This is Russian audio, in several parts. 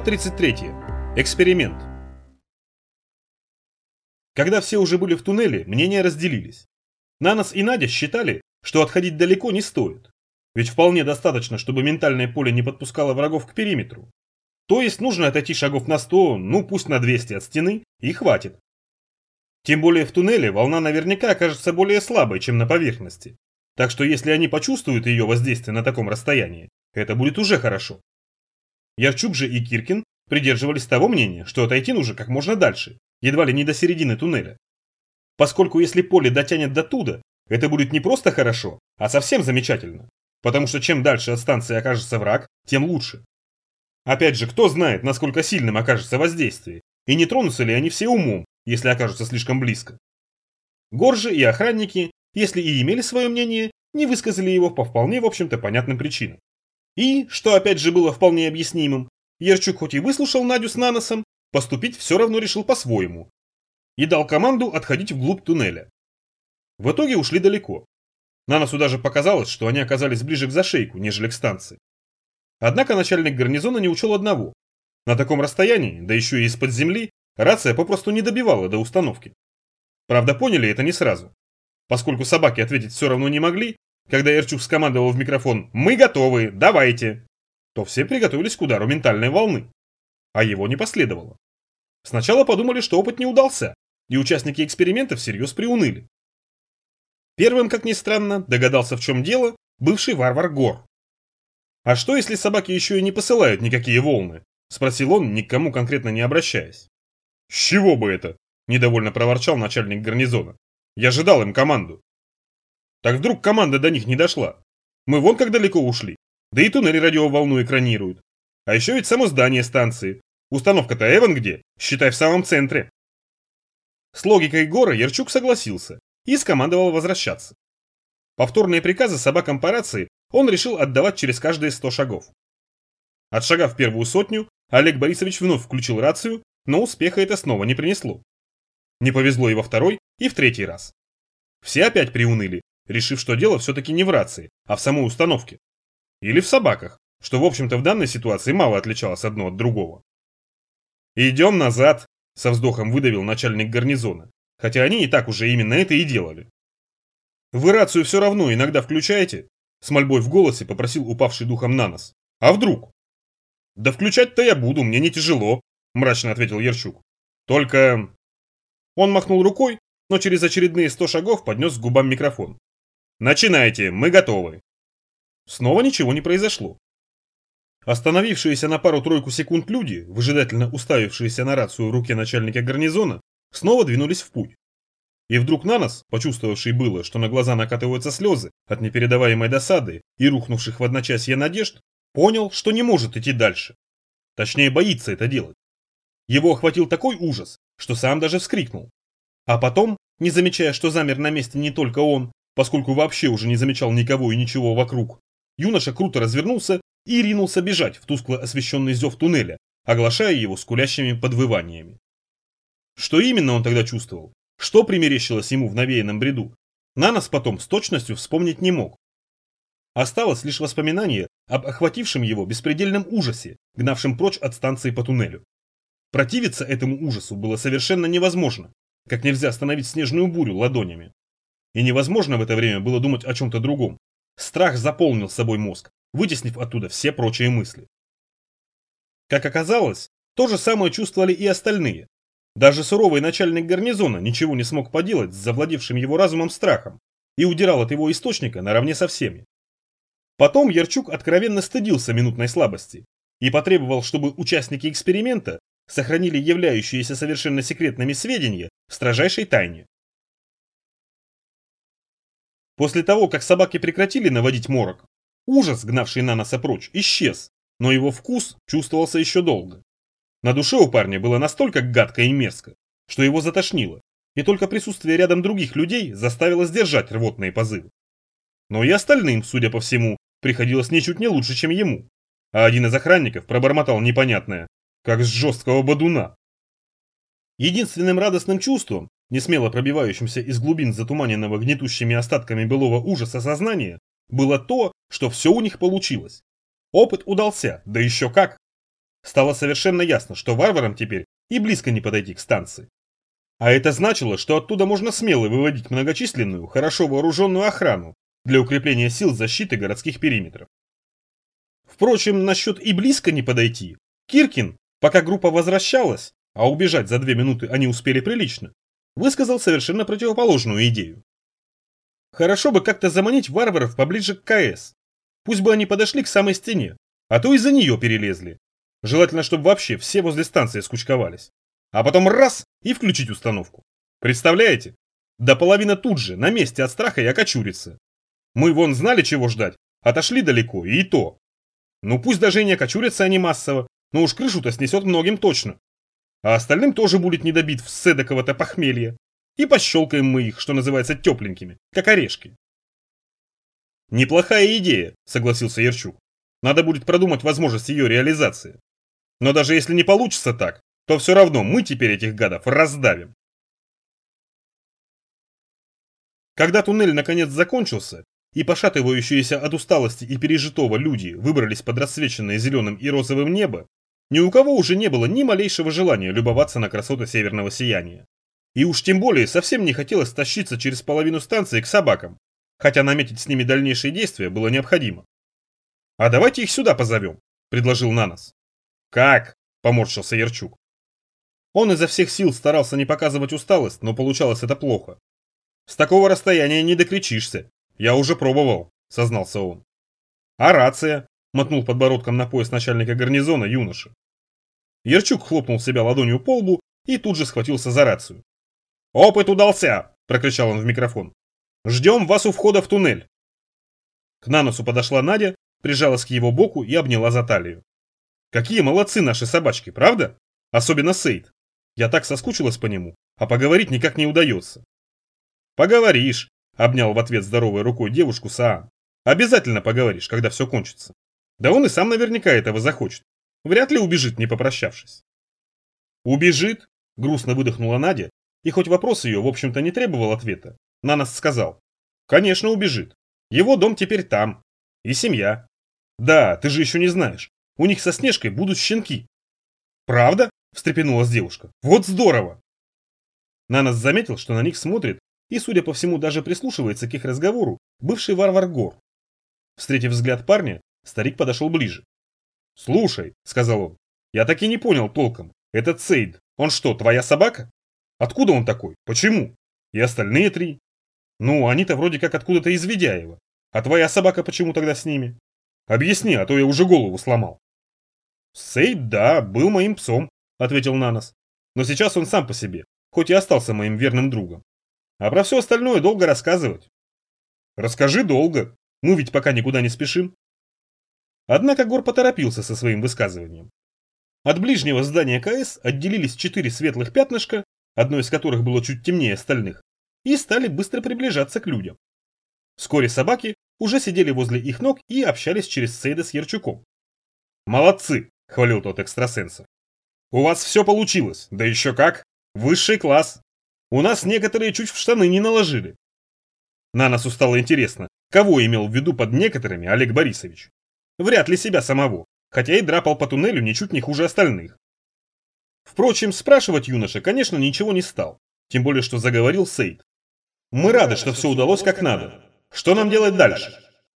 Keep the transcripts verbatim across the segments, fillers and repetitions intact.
Глава тридцать третья. Эксперимент. Когда все уже были в туннеле, мнения разделились. Нанос и Надя считали, что отходить далеко не стоит. Ведь вполне достаточно, чтобы ментальное поле не подпускало врагов к периметру. То есть нужно отойти шагов на сто, ну пусть на двести от стены, и хватит. Тем более в туннеле волна наверняка окажется более слабой, чем на поверхности. Так что если они почувствуют ее воздействие на таком расстоянии, это будет уже хорошо. Ярчук же и Киркин придерживались того мнения, что отойти нужно как можно дальше, едва ли не до середины туннеля. Поскольку если поле дотянет до туда, это будет не просто хорошо, а совсем замечательно. Потому что чем дальше от станции окажется враг, тем лучше. Опять же, кто знает, насколько сильным окажется воздействие, и не тронутся ли они все умом, если окажутся слишком близко. Горжи и охранники, если и имели свое мнение, не высказали его по вполне, в общем-то, понятным причинам. И, что опять же было вполне объяснимым, Ярчук хоть и выслушал Надю с Наносом, поступить все равно решил по-своему. И дал команду отходить вглубь туннеля. В итоге ушли далеко. Наносу даже показалось, что они оказались ближе к зашейку, нежели к станции. Однако начальник гарнизона не учел одного. На таком расстоянии, да еще и из-под земли, рация попросту не добивала до установки. Правда, поняли это не сразу. Поскольку собаки ответить все равно не могли, когда Ярчук скомандовал в микрофон «Мы готовы, давайте!», то все приготовились к удару ментальной волны. А его не последовало. Сначала подумали, что опыт не удался, и участники эксперимента всерьез приуныли. Первым, как ни странно, догадался, в чем дело, бывший варвар Гор. «А что, если собаки еще и не посылают никакие волны?» – спросил он, ни к кому конкретно не обращаясь. «С чего бы это?» – недовольно проворчал начальник гарнизона. «Я же дал им команду». Так вдруг команда до них не дошла. Мы вон как далеко ушли. Да и туннель радиоволну экранируют. А еще ведь само здание станции. Установка-то Эван где? Считай, в самом центре. С логикой Гора Ярчук согласился и скомандовал возвращаться. Повторные приказы собакам по рации он решил отдавать через каждые сто шагов. Отшагав первую сотню, Олег Борисович вновь включил рацию, но успеха это снова не принесло. Не повезло и во второй, и в третий раз. Все опять приуныли, решив, что дело все-таки не в рации, а в самой установке. Или в собаках, что в общем-то в данной ситуации мало отличалось одно от другого. «Идем назад», – со вздохом выдавил начальник гарнизона, хотя они и так уже именно это и делали. «Вы рацию все равно иногда включаете?» – с мольбой в голосе попросил упавший духом Нанос. «А вдруг?» «Да включать-то я буду, мне не тяжело», – мрачно ответил Ярчук. «Только...» Он махнул рукой, но через очередные сто шагов поднес к губам микрофон. «Начинайте, мы готовы». Снова ничего не произошло. Остановившиеся на пару-тройку секунд люди, выжидательно уставившиеся на рацию в руке начальника гарнизона, снова двинулись в путь. И вдруг Нанос, почувствовавший было, что на глаза накатываются слезы от непередаваемой досады и рухнувших в одночасье надежд, понял, что не может идти дальше. Точнее, боится это делать. Его охватил такой ужас, что сам даже вскрикнул. А потом, не замечая, что замер на месте не только он, поскольку вообще уже не замечал никого и ничего вокруг, юноша круто развернулся и ринулся бежать в тускло освещенный зев туннеля, оглашая его скулящими подвываниями. Что именно он тогда чувствовал? Что примерещилось ему в навеянном бреду? Нанос потом с точностью вспомнить не мог. Осталось лишь воспоминание об охватившем его беспредельном ужасе, гнавшем прочь от станции по туннелю. Противиться этому ужасу было совершенно невозможно, как нельзя остановить снежную бурю ладонями. И невозможно в это время было думать о чем-то другом. Страх заполнил собой мозг, вытеснив оттуда все прочие мысли. Как оказалось, то же самое чувствовали и остальные. Даже суровый начальник гарнизона ничего не смог поделать с завладевшим его разумом страхом и удирал от его источника наравне со всеми. Потом Ярчук откровенно стыдился минутной слабости и потребовал, чтобы участники эксперимента сохранили являющиеся совершенно секретными сведения в строжайшей тайне. После того, как собаки прекратили наводить морок, ужас, гнавший Наноса прочь, исчез, но его вкус чувствовался еще долго. На душе у парня было настолько гадко и мерзко, что его затошнило, и только присутствие рядом других людей заставило сдержать рвотные позывы. Но и остальным, судя по всему, приходилось ничуть не лучше, чем ему, а один из охранников пробормотал непонятное, как с жесткого бодуна. Единственным радостным чувством, несмело пробивающимся из глубин затуманенного гнетущими остатками былого ужаса сознания, было то, что все у них получилось. Опыт удался, да еще как. Стало совершенно ясно, что варварам теперь и близко не подойти к станции. А это значило, что оттуда можно смело выводить многочисленную, хорошо вооруженную охрану для укрепления сил защиты городских периметров. Впрочем, насчет и близко не подойти, Киркин, пока группа возвращалась, а убежать за две минуты они успели прилично, высказал совершенно противоположную идею. Хорошо бы как-то заманить варваров поближе к КС. Пусть бы они подошли к самой стене, а то и за нее перелезли. Желательно, чтобы вообще все возле станции скучковались. А потом раз и включить установку. Представляете? До половины тут же, на месте от страха и окочурится. Мы вон знали, чего ждать, отошли далеко, и то. Ну пусть даже и не окочурятся они массово, но уж крышу-то снесет многим точно. А остальным тоже будет недобит в седоково-то похмелье. И пощелкаем мы их, что называется, тепленькими, как орешки. Неплохая идея, согласился Ярчук. Надо будет продумать возможность ее реализации. Но даже если не получится так, то все равно мы теперь этих гадов раздавим. Когда туннель наконец закончился, и пошатывающиеся от усталости и пережитого люди выбрались под рассвеченное зеленым и розовым небо, ни у кого уже не было ни малейшего желания любоваться на красоты северного сияния. И уж тем более совсем не хотелось тащиться через половину станции к собакам, хотя наметить с ними дальнейшие действия было необходимо. «А давайте их сюда позовем», – предложил Нанос. «Как?» – поморщился Ярчук. Он изо всех сил старался не показывать усталость, но получалось это плохо. «С такого расстояния не докричишься. Я уже пробовал», – сознался он. «А рация?» – мотнул подбородком на пояс начальника гарнизона юноша. Ярчук хлопнул себя ладонью по лбу и тут же схватился за рацию. «Опыт удался!» – прокричал он в микрофон. «Ждем вас у входа в туннель!» К Наносу подошла Надя, прижалась к его боку и обняла за талию. «Какие молодцы наши собачки, правда? Особенно Сейд. Я так соскучилась по нему, а поговорить никак не удается». «Поговоришь!» – обнял в ответ здоровой рукой девушку Саан. «Обязательно поговоришь, когда все кончится. Да он и сам наверняка этого захочет. Вряд ли убежит, не попрощавшись». «Убежит?» – грустно выдохнула Надя, и хоть вопрос ее, в общем-то, не требовал ответа, Нанос сказал. «Конечно, убежит. Его дом теперь там. И семья. Да, ты же еще не знаешь. У них со Снежкой будут щенки». «Правда?» – встрепенулась девушка. «Вот здорово!» Нанос заметил, что на них смотрит и, судя по всему, даже прислушивается к их разговору бывший варвар Гор. Встретив взгляд парня, старик подошел ближе. «Слушай», – сказал он, – «я так и не понял толком. Этот Сейд, он что, твоя собака? Откуда он такой? Почему? И остальные три? Ну, они-то вроде как откуда-то из Ведяева. А твоя собака почему тогда с ними? Объясни, а то я уже голову сломал». «Сейд, да, был моим псом», – ответил Нанос. «Но сейчас он сам по себе, хоть и остался моим верным другом. А про все остальное долго рассказывать». «Расскажи долго, мы ведь пока никуда не спешим». Однако Гор поторопился со своим высказыванием. От ближнего здания КС отделились четыре светлых пятнышка, одно из которых было чуть темнее остальных, и стали быстро приближаться к людям. Вскоре собаки уже сидели возле их ног и общались через Сейда с Ярчуком. «Молодцы!» – хвалил тот экстрасенсов. «У вас все получилось, да еще как! Высший класс! У нас некоторые чуть в штаны не наложили». Наносу стало интересно, кого имел в виду под некоторыми Олег Борисович. Вряд ли себя самого, хотя и драпал по туннелю ничуть не хуже остальных. Впрочем, спрашивать юноша, конечно, ничего не стал, тем более, что заговорил Сейд. «Мы рады, что все удалось как надо. Что нам делать дальше?»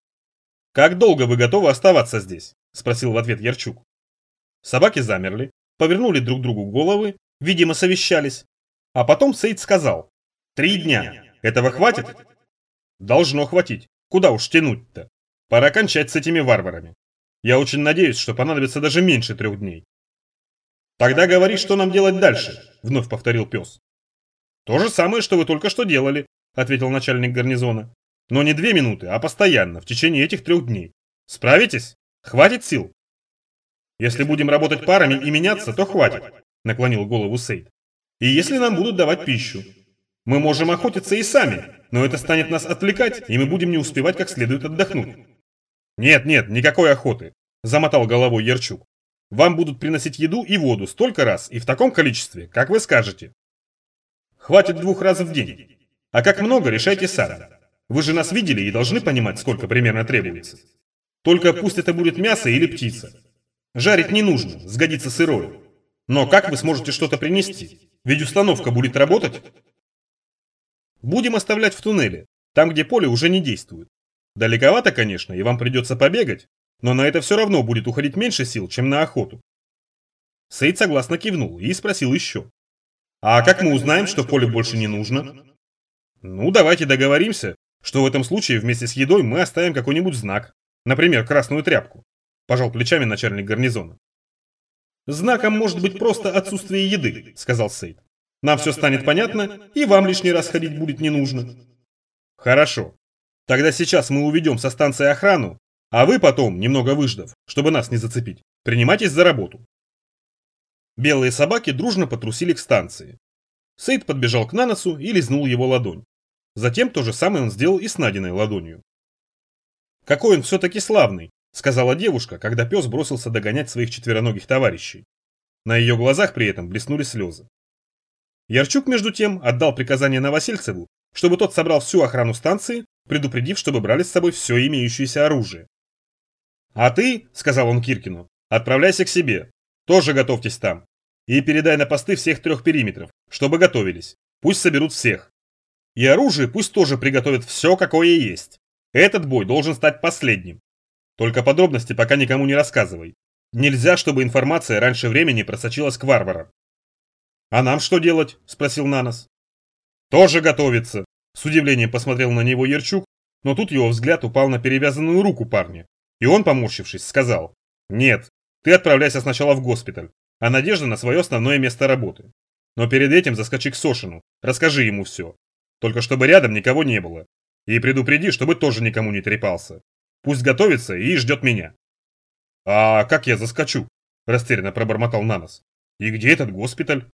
«Как долго вы готовы оставаться здесь?» – спросил в ответ Ярчук. Собаки замерли, повернули друг другу головы, видимо, совещались. А потом Сейд сказал: «Три дня. Этого хватит?» «Должно хватить. Куда уж тянуть-то? Пора кончать с этими варварами. Я очень надеюсь, что понадобится даже меньше трех дней». «Тогда говори, что нам делать дальше», – вновь повторил пес. «То же самое, что вы только что делали», – ответил начальник гарнизона. «Но не две минуты, а постоянно, в течение этих трех дней. Справитесь? Хватит сил?» «Если будем работать парами и меняться, то хватит», – наклонил голову Сейд. «И если нам будут давать пищу. Мы можем охотиться и сами, но это станет нас отвлекать, и мы будем не успевать как следует отдохнуть». «Нет, нет, никакой охоты», – замотал головой Ярчук. «Вам будут приносить еду и воду столько раз и в таком количестве, как вы скажете. Хватит двух раз в день. А как много, решайте сами. Вы же нас видели и должны понимать, сколько примерно требуется. Только пусть это будет мясо или птица. Жарить не нужно, сгодится сырое. Но как вы сможете что-то принести? Ведь установка будет работать. Будем оставлять в туннеле, там, где поле уже не действует. Далековато, конечно, и вам придется побегать, но на это все равно будет уходить меньше сил, чем на охоту. Сейд согласно кивнул и спросил еще. А как мы узнаем, что поле больше не нужно? Ну, давайте договоримся, что в этом случае вместе с едой мы оставим какой-нибудь знак. Например, красную тряпку. Пожал плечами начальник гарнизона. Знаком может быть просто отсутствие еды, сказал Сейд. Нам все станет понятно, и вам лишний раз ходить будет не нужно. Хорошо. Тогда сейчас мы уведем со станции охрану, а вы потом, немного выждав, чтобы нас не зацепить, принимайтесь за работу. Белые собаки дружно потрусили к станции. Сейд подбежал к Наносу и лизнул его ладонь. Затем то же самое он сделал и с Надиной ладонью. «Какой он все-таки славный», — сказала девушка, когда пес бросился догонять своих четвероногих товарищей. На ее глазах при этом блеснули слезы. Ярчук, между тем, отдал приказание Новосельцеву, чтобы тот собрал всю охрану станции, предупредив, чтобы брали с собой все имеющееся оружие. «А ты, — сказал он Киркину, — отправляйся к себе, тоже готовьтесь там, и передай на посты всех трех периметров, чтобы готовились, пусть соберут всех. И оружие пусть тоже приготовят все, какое есть. Этот бой должен стать последним. Только подробности пока никому не рассказывай. Нельзя, чтобы информация раньше времени просочилась к варварам». «А нам что делать?» – спросил Нанос. «Тоже готовиться», – с удивлением посмотрел на него Ярчук, но тут его взгляд упал на перевязанную руку парня, и он, поморщившись, сказал: «Нет, ты отправляйся сначала в госпиталь, а Надежда на свое основное место работы. Но перед этим заскочи к Сошину, расскажи ему все. Только чтобы рядом никого не было. И предупреди, чтобы тоже никому не трепался. Пусть готовится и ждет меня». «А как я заскочу?» – растерянно пробормотал Нанос. «И где этот госпиталь?»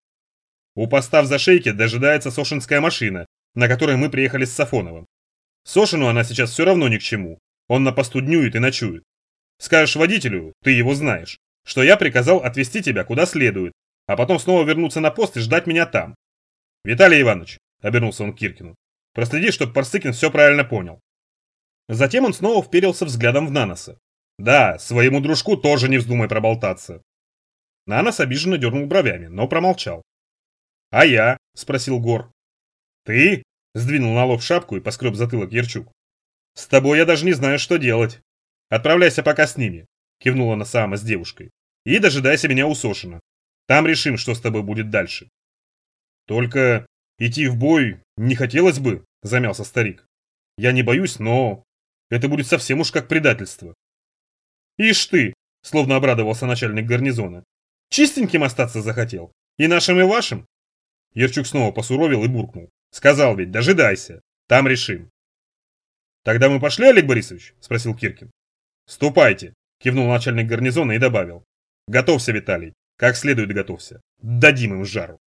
«У поста в Зашейке дожидается сошинская машина, на которой мы приехали с Сафоновым. Сошину она сейчас все равно ни к чему. Он на посту днюет и ночует. Скажешь водителю, ты его знаешь, что я приказал отвезти тебя куда следует, а потом снова вернуться на пост и ждать меня там. Виталий Иванович», — обернулся он к Киркину, — «проследи, чтобы Парсыкин все правильно понял». Затем он снова вперился взглядом в Наноса. «Да, своему дружку тоже не вздумай проболтаться». Нанос обиженно дернул бровями, но промолчал. «А я?» – спросил Гор. «Ты?» – сдвинул на лоб шапку и поскреб затылок Ярчук. «С тобой я даже не знаю, что делать. Отправляйся пока с ними», – кивнула она сама с девушкой. «И дожидайся меня у Сошина. Там решим, что с тобой будет дальше». «Только идти в бой не хотелось бы», – замялся старик. «Я не боюсь, но это будет совсем уж как предательство». «Ишь ты!» – словно обрадовался начальник гарнизона. «Чистеньким остаться захотел? И нашим, и вашим?» Ярчук снова посуровил и буркнул. «Сказал ведь, дожидайся. Там решим». «Тогда мы пошли, Олег Борисович?» – спросил Киркин. «Ступайте», – кивнул начальник гарнизона и добавил. «Готовься, Виталий. Как следует готовься. Дадим им жару».